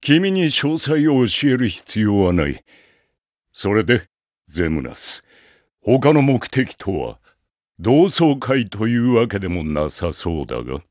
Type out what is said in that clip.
君に詳細を教える必要はない。それで、ゼムナス、他の目的とは同窓会というわけでもなさそうだが。